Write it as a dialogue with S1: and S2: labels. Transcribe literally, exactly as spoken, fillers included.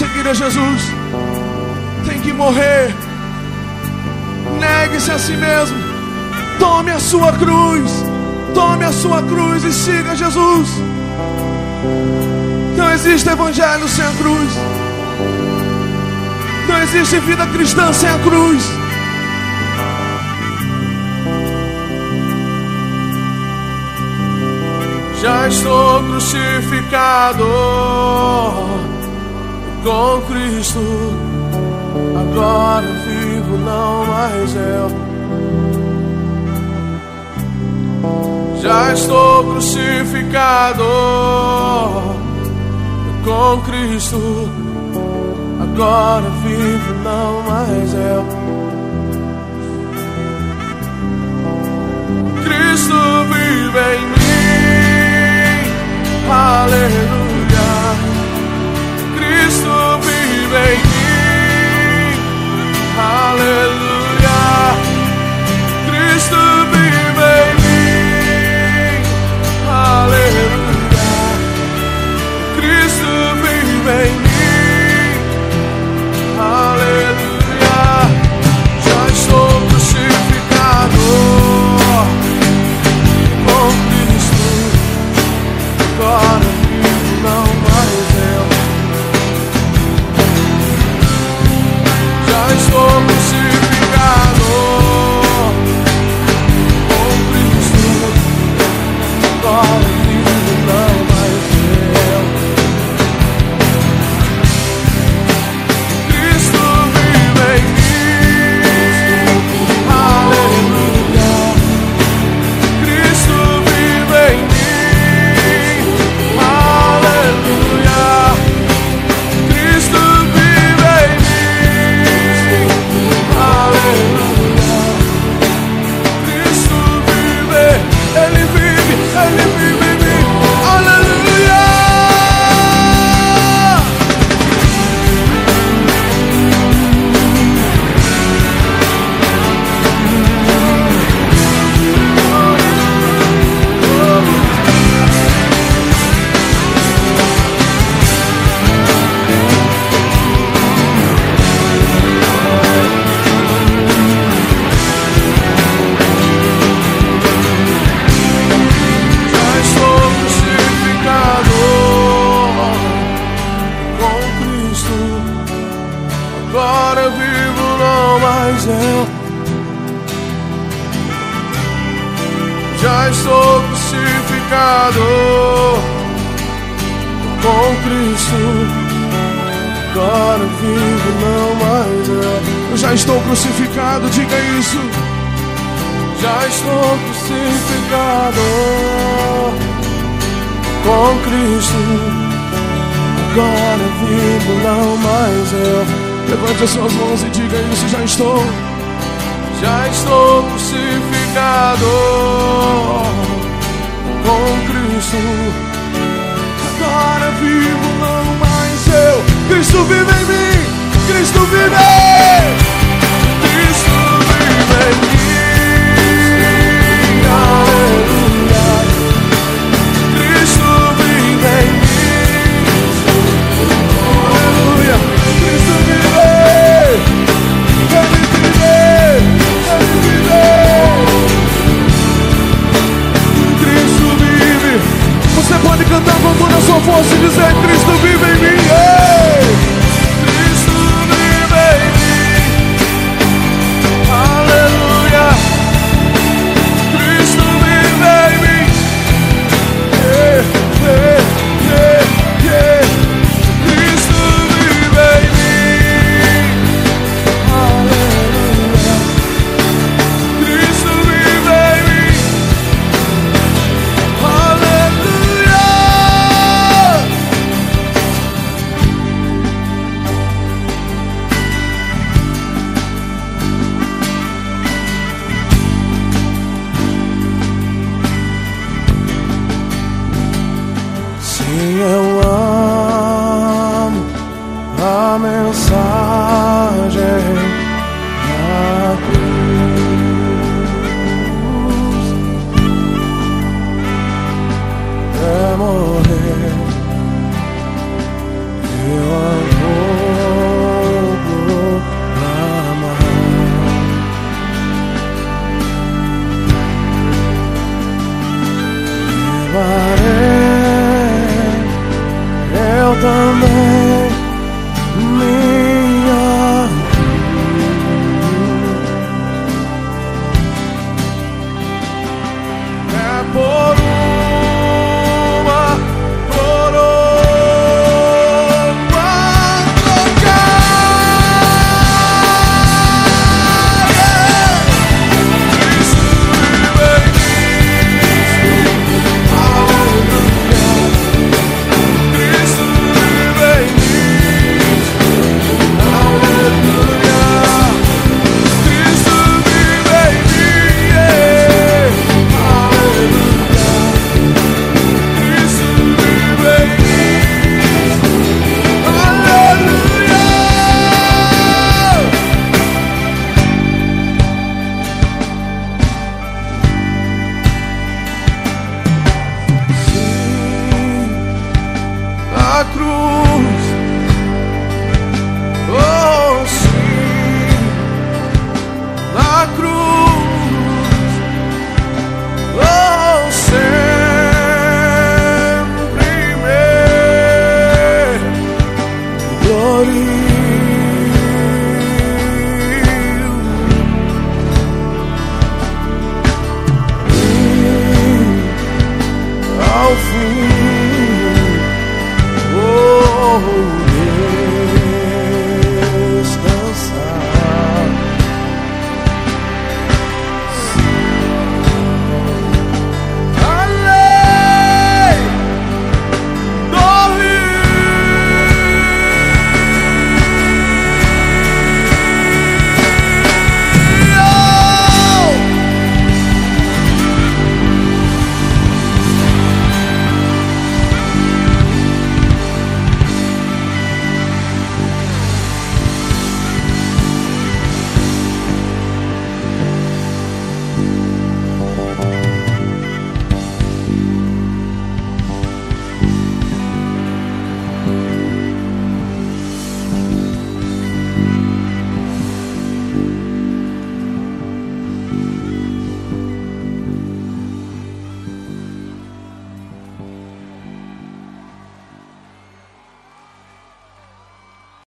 S1: seguir a Jesus, tem que morrer. Negue-se a si mesmo. Tome a sua cruz. Tome a sua cruz e siga Jesus. Não existe evangelho sem a cruz. Não existe vida cristã sem a cruz. Já estou crucificado com Cristo. Agora vivo, não mais eu. Já estou crucificado com Cristo. Agora vivo, não mais eu. Cristo vive em mim. Aleluia. Cristo vive em mim. Aleluia. Cristo vive em mim. Aleluia. Cristo vive em mim. Aleluia. Já estou crucificado com Cristo. Agora vivo, não mais eu. Já estou crucificado com Cristo. Agora vivo, não mais eu. Cristo vive em mim. Aleluia. Cristo vive em mim. Aleluia. Cristo vive em mim. Aleluia. Cristo vive. Ele vive, Ele vive em mim. Aleluia. Já estou crucificado com Cristo. Agora vivo, não mais eu. Já estou crucificado com Cristo. Agora vivo, não mais eu. Eu já estou crucificado, diga isso. Já estou crucificado com Cristo. Agora vivo, não mais eu. Levante as suas mãos e diga isso. Já estou. Já estou crucificado com Cristo. Agora vivo, não mais eu. Cristo vive